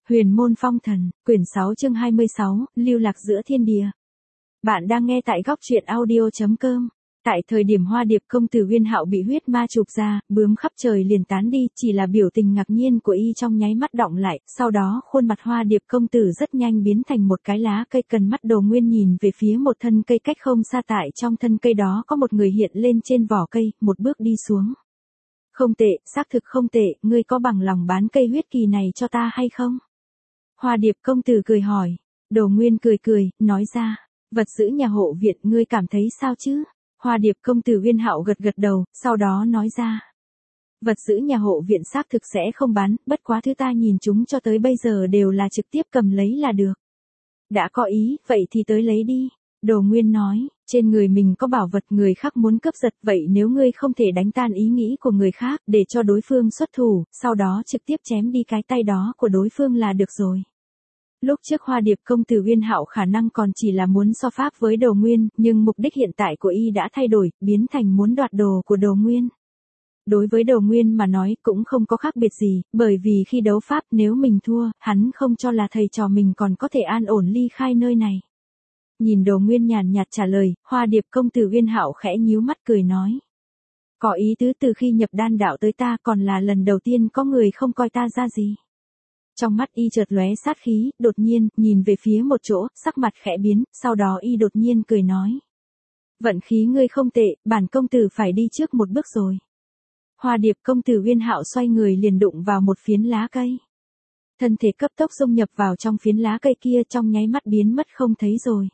Huyền môn phong thần, quyển 6 chương 26, lưu lạc giữa thiên địa. Bạn đang nghe tại góc truyện audio.com. Tại thời điểm Hoa Điệp công tử Uyên Hạo bị huyết ma chụp ra, bướm khắp trời liền tán đi, chỉ là biểu tình ngạc nhiên của y trong nháy mắt đọng lại, sau đó khuôn mặt Hoa Điệp công tử rất nhanh biến thành một cái lá cây. Cần mắt Đồ Nguyên nhìn về phía một thân cây cách không xa, tại trong thân cây đó có một người hiện lên trên vỏ cây, một bước đi xuống. Không tệ, xác thực không tệ, ngươi có bằng lòng bán cây huyết kỳ này cho ta hay không? Hoa Điệp công tử cười hỏi. Đồ Nguyên cười cười, nói ra, vật giữ nhà hộ viện, ngươi cảm thấy sao chứ? Hoa Điệp công tử Uyên Hạo gật gật đầu, sau đó nói ra. Vật giữ nhà hộ viện xác thực sẽ không bán, bất quá thứ ta nhìn chúng cho tới bây giờ đều là trực tiếp cầm lấy là được. Đã có ý, vậy thì tới lấy đi. Đồ Nguyên nói, trên người mình có bảo vật người khác muốn cướp giật, vậy nếu ngươi không thể đánh tan ý nghĩ của người khác, để cho đối phương xuất thủ, sau đó trực tiếp chém đi cái tay đó của đối phương là được rồi. Lúc trước Hoa Điệp công tử Uyên Hạo khả năng còn chỉ là muốn so pháp với Đồ Nguyên, nhưng mục đích hiện tại của y đã thay đổi, biến thành muốn đoạt đồ của Đồ Nguyên. Đối với Đồ Nguyên mà nói cũng không có khác biệt gì, bởi vì khi đấu pháp nếu mình thua, hắn không cho là thầy trò mình còn có thể an ổn ly khai nơi này. Nhìn Đồ Nguyên nhàn nhạt trả lời, Hoa Điệp công tử Uyên Hạo khẽ nhíu mắt cười nói. Có ý tứ từ khi nhập đan đạo tới ta còn là lần đầu tiên có người không coi ta ra gì. Trong mắt y chợt lóe sát khí, đột nhiên, nhìn về phía một chỗ, sắc mặt khẽ biến, sau đó y đột nhiên cười nói. Vận khí ngươi không tệ, bản công tử phải đi trước một bước rồi. Hoa Điệp công tử Uyên Hạo xoay người liền đụng vào một phiến lá cây. Thân thể cấp tốc xông nhập vào trong phiến lá cây kia, trong nháy mắt biến mất không thấy rồi.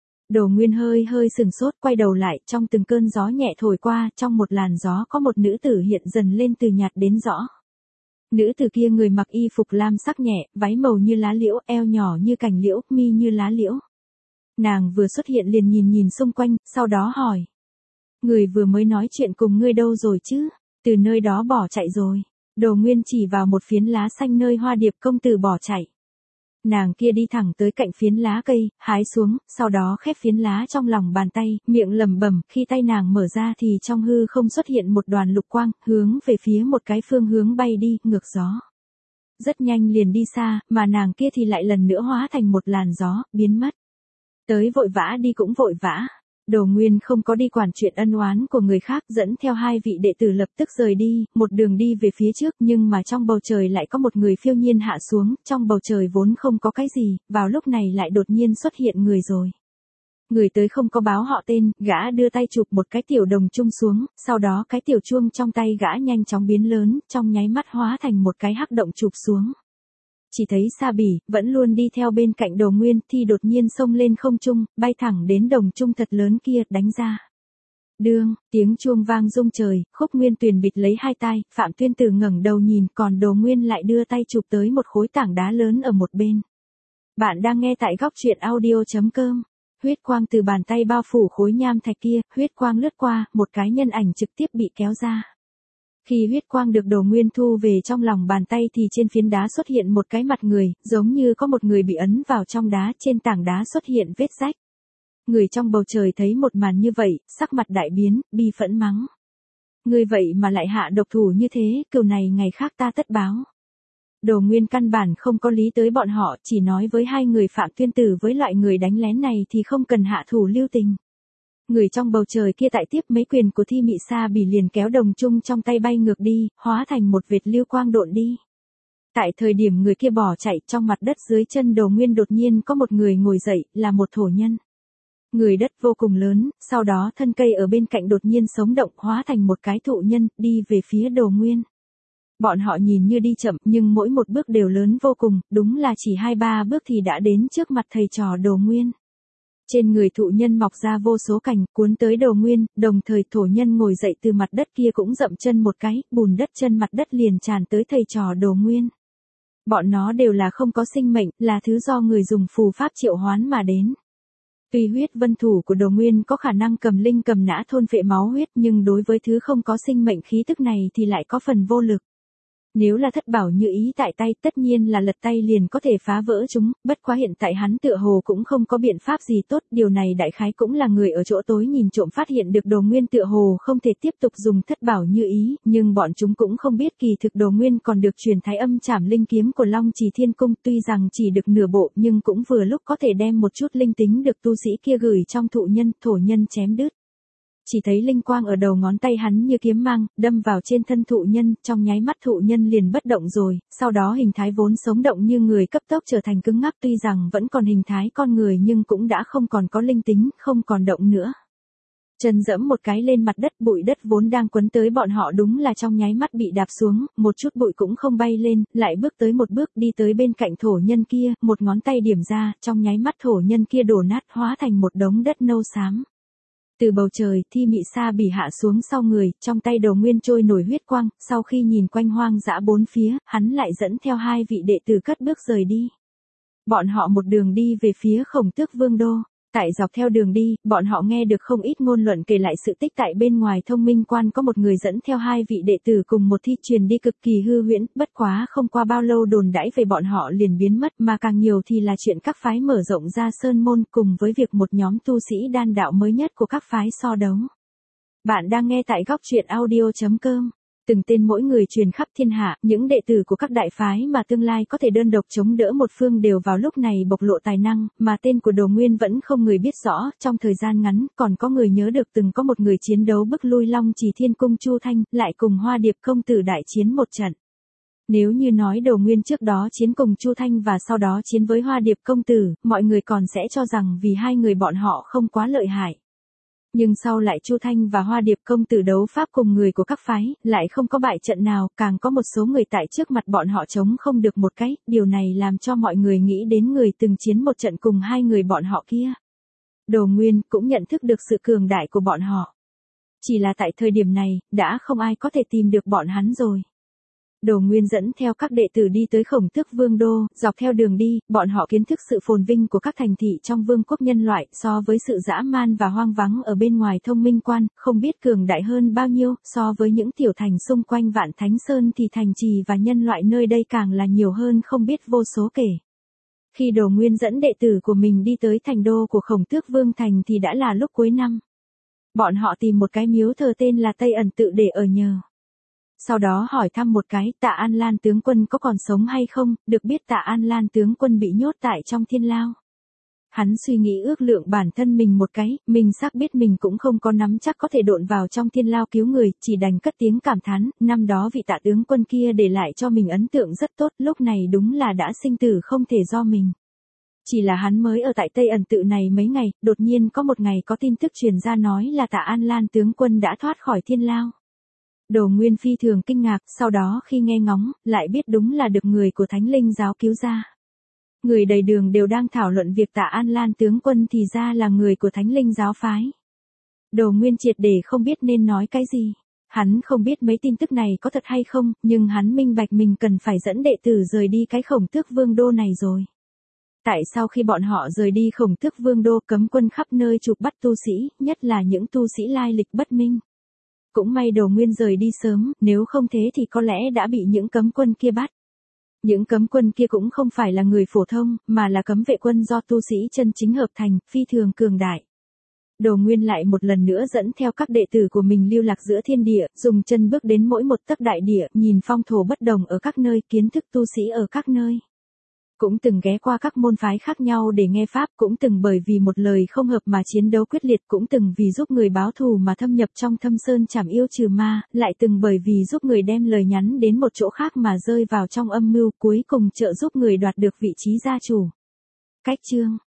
Đồ Nguyên hơi sừng sốt, quay đầu lại, trong từng cơn gió nhẹ thổi qua, trong một làn gió có một nữ tử hiện dần lên từ nhạt đến rõ. Nữ tử kia người mặc y phục lam sắc nhẹ, váy màu như lá liễu, eo nhỏ như cành liễu, mi như lá liễu. Nàng vừa xuất hiện liền nhìn xung quanh, sau đó hỏi. Người vừa mới nói chuyện cùng ngươi đâu rồi chứ? Từ nơi đó bỏ chạy rồi. Đồ Nguyên chỉ vào một phiến lá xanh nơi Hoa Điệp công tử bỏ chạy. Nàng kia đi thẳng tới cạnh phiến lá cây, hái xuống, sau đó khép phiến lá trong lòng bàn tay, miệng lẩm bẩm, khi tay nàng mở ra thì trong hư không xuất hiện một đoàn lục quang, hướng về phía một cái phương hướng bay đi, ngược gió. Rất nhanh liền đi xa, mà nàng kia thì lại lần nữa hóa thành một làn gió, biến mất. Tới vội vã đi cũng vội vã. Đồ Nguyên không có đi quản chuyện ân oán của người khác, dẫn theo hai vị đệ tử lập tức rời đi, một đường đi về phía trước, nhưng mà trong bầu trời lại có một người phiêu nhiên hạ xuống, trong bầu trời vốn không có cái gì, vào lúc này lại đột nhiên xuất hiện người rồi. Người tới không có báo họ tên, gã đưa tay chụp một cái tiểu đồng chuông xuống, sau đó cái tiểu chuông trong tay gã nhanh chóng biến lớn, trong nháy mắt hóa thành một cái hắc động chụp xuống. Chỉ thấy Sa Bỉ, vẫn luôn đi theo bên cạnh Đồ Nguyên, thì đột nhiên xông lên không trung, bay thẳng đến đồng trung thật lớn kia, đánh ra. Đương, tiếng chuông vang rung trời, Khúc Nguyên Tuyền bịt lấy hai tai, Phạm Tuyên Tử ngẩng đầu nhìn, còn Đồ Nguyên lại đưa tay chụp tới một khối tảng đá lớn ở một bên. Bạn đang nghe tại góc truyện audio.com. Huyết quang từ bàn tay bao phủ khối nham thạch kia, huyết quang lướt qua, một cái nhân ảnh trực tiếp bị kéo ra. Khi huyết quang được Đồ Nguyên thu về trong lòng bàn tay thì trên phiến đá xuất hiện một cái mặt người, giống như có một người bị ấn vào trong đá, trên tảng đá xuất hiện vết rách. Người trong bầu trời thấy một màn như vậy, sắc mặt đại biến, bi phẫn mắng. Người vậy mà lại hạ độc thủ như thế, cừu này ngày khác ta tất báo. Đồ Nguyên căn bản không có lý tới bọn họ, chỉ nói với hai người Phạm Tuyên Tử với loại người đánh lén này thì không cần hạ thủ lưu tình. Người trong bầu trời kia tại tiếp mấy quyền của Thi Mị Sa Bỉ liền kéo đồng chung trong tay bay ngược đi, hóa thành một vệt lưu quang độn đi. Tại thời điểm người kia bỏ chạy, trong mặt đất dưới chân Đồ Nguyên đột nhiên có một người ngồi dậy, là một thổ nhân. Người đất vô cùng lớn, sau đó thân cây ở bên cạnh đột nhiên sống động, hóa thành một cái thụ nhân, đi về phía Đồ Nguyên. Bọn họ nhìn như đi chậm, nhưng mỗi một bước đều lớn vô cùng, đúng là chỉ 2-3 bước thì đã đến trước mặt thầy trò Đồ Nguyên. Trên người thụ nhân mọc ra vô số cành, cuốn tới Đồ Nguyên, đồng thời thổ nhân ngồi dậy từ mặt đất kia cũng dậm chân một cái, bùn đất chân mặt đất liền tràn tới thầy trò Đồ Nguyên. Bọn nó đều là không có sinh mệnh, là thứ do người dùng phù pháp triệu hoán mà đến. Tuy huyết vân thủ của Đồ Nguyên có khả năng cầm linh cầm nã thôn phệ máu huyết, nhưng đối với thứ không có sinh mệnh khí tức này thì lại có phần vô lực. Nếu là thất bảo như ý tại tay, tất nhiên là lật tay liền có thể phá vỡ chúng, bất quá hiện tại hắn tựa hồ cũng không có biện pháp gì tốt, điều này đại khái cũng là người ở chỗ tối nhìn trộm phát hiện được Đồ Nguyên tựa hồ không thể tiếp tục dùng thất bảo như ý, nhưng bọn chúng cũng không biết kỳ thực Đồ Nguyên còn được truyền Thái Âm Trảm Linh kiếm của Long Trì Thiên Cung, tuy rằng chỉ được nửa bộ nhưng cũng vừa lúc có thể đem một chút linh tính được tu sĩ kia gửi trong thổ nhân chém đứt. Chỉ thấy linh quang ở đầu ngón tay hắn như kiếm mang, đâm vào trên thân thụ nhân, trong nháy mắt thụ nhân liền bất động rồi, sau đó hình thái vốn sống động như người cấp tốc trở thành cứng ngắc, tuy rằng vẫn còn hình thái con người nhưng cũng đã không còn có linh tính, không còn động nữa. Chân dẫm một cái lên mặt đất, bụi đất vốn đang quấn tới bọn họ đúng là trong nháy mắt bị đạp xuống, một chút bụi cũng không bay lên, lại bước tới một bước đi tới bên cạnh thổ nhân kia, một ngón tay điểm ra, trong nháy mắt thổ nhân kia đổ nát hóa thành một đống đất nâu xám. Từ bầu trời, Thi Mị Sa Bỉ hạ xuống sau người, trong tay Đồ Nguyên trôi nổi huyết quang, sau khi nhìn quanh hoang dã bốn phía, hắn lại dẫn theo 2 vị đệ tử cất bước rời đi. Bọn họ một đường đi về phía Khổng Tước Vương đô. Tại dọc theo đường đi, bọn họ nghe được không ít ngôn luận kể lại sự tích tại bên ngoài Thông Minh Quan có một người dẫn theo 2 vị đệ tử cùng một thi truyền đi cực kỳ hư huyễn, bất quá không qua bao lâu đồn đãi về bọn họ liền biến mất, mà càng nhiều thì là chuyện các phái mở rộng ra sơn môn cùng với việc một nhóm tu sĩ đan đạo mới nhất của các phái so đấu. Bạn đang nghe tại góc truyện audio.com. Từng tên mỗi người truyền khắp thiên hạ, những đệ tử của các đại phái mà tương lai có thể đơn độc chống đỡ một phương đều vào lúc này bộc lộ tài năng, mà tên của Đồ Nguyên vẫn không người biết rõ, trong thời gian ngắn, còn có người nhớ được từng có một người chiến đấu bức lui Long Trì Thiên Cung Chu Thanh, lại cùng Hoa Điệp công tử đại chiến một trận. Nếu như nói Đồ Nguyên trước đó chiến cùng Chu Thanh và sau đó chiến với Hoa Điệp công tử, mọi người còn sẽ cho rằng vì hai người bọn họ không quá lợi hại. Nhưng sau lại Chu Thanh và Hoa Điệp công tử đấu pháp cùng người của các phái, lại không có bại trận nào, càng có một số người tại trước mặt bọn họ chống không được một cái, điều này làm cho mọi người nghĩ đến người từng chiến một trận cùng hai người bọn họ kia. Đồ Nguyên cũng nhận thức được sự cường đại của bọn họ. Chỉ là tại thời điểm này, đã không ai có thể tìm được bọn hắn rồi. Đồ Nguyên dẫn theo các đệ tử đi tới Khổng Tước Vương đô, dọc theo đường đi, bọn họ kiến thức sự phồn vinh của các thành thị trong vương quốc nhân loại, so với sự dã man và hoang vắng ở bên ngoài Thông Minh Quan, không biết cường đại hơn bao nhiêu, so với những tiểu thành xung quanh Vạn Thánh Sơn thì thành trì và nhân loại nơi đây càng là nhiều hơn không biết vô số kể. Khi Đồ Nguyên dẫn đệ tử của mình đi tới thành đô của Khổng Tước Vương thành thì đã là lúc cuối năm. Bọn họ tìm một cái miếu thờ tên là Tây Ẩn Tự để ở nhờ. Sau đó hỏi thăm một cái, Tạ An Lan tướng quân có còn sống hay không, được biết Tạ An Lan tướng quân bị nhốt tại trong thiên lao. Hắn suy nghĩ ước lượng bản thân mình một cái, mình xác biết mình cũng không có nắm chắc có thể độn vào trong thiên lao cứu người, chỉ đành cất tiếng cảm thán, năm đó vị Tạ tướng quân kia để lại cho mình ấn tượng rất tốt, lúc này đúng là đã sinh tử không thể do mình. Chỉ là hắn mới ở tại Tây Ẩn Tự này mấy ngày, đột nhiên có một ngày có tin tức truyền ra nói là Tạ An Lan tướng quân đã thoát khỏi thiên lao. Đồ Nguyên phi thường kinh ngạc, sau đó khi nghe ngóng, lại biết đúng là được người của Thánh Linh giáo cứu ra. Người đầy đường đều đang thảo luận việc Tạ An Lan tướng quân thì ra là người của Thánh Linh giáo phái. Đồ Nguyên triệt để không biết nên nói cái gì. Hắn không biết mấy tin tức này có thật hay không, nhưng hắn minh bạch mình cần phải dẫn đệ tử rời đi cái Khổng Tước Vương đô này rồi. Tại sao khi bọn họ rời đi Khổng Tước Vương đô cấm quân khắp nơi chụp bắt tu sĩ, nhất là những tu sĩ lai lịch bất minh. Cũng may Đồ Nguyên rời đi sớm, nếu không thế thì có lẽ đã bị những cấm quân kia bắt. Những cấm quân kia cũng không phải là người phổ thông, mà là cấm vệ quân do tu sĩ chân chính hợp thành, phi thường cường đại. Đồ Nguyên lại một lần nữa dẫn theo các đệ tử của mình lưu lạc giữa thiên địa, dùng chân bước đến mỗi một tấc đại địa, nhìn phong thổ bất đồng ở các nơi, kiến thức tu sĩ ở các nơi. Cũng từng ghé qua các môn phái khác nhau để nghe pháp, cũng từng bởi vì một lời không hợp mà chiến đấu quyết liệt, cũng từng vì giúp người báo thù mà thâm nhập trong thâm sơn trảm yêu trừ ma, lại từng bởi vì giúp người đem lời nhắn đến một chỗ khác mà rơi vào trong âm mưu, cuối cùng trợ giúp người đoạt được vị trí gia chủ. Cách chương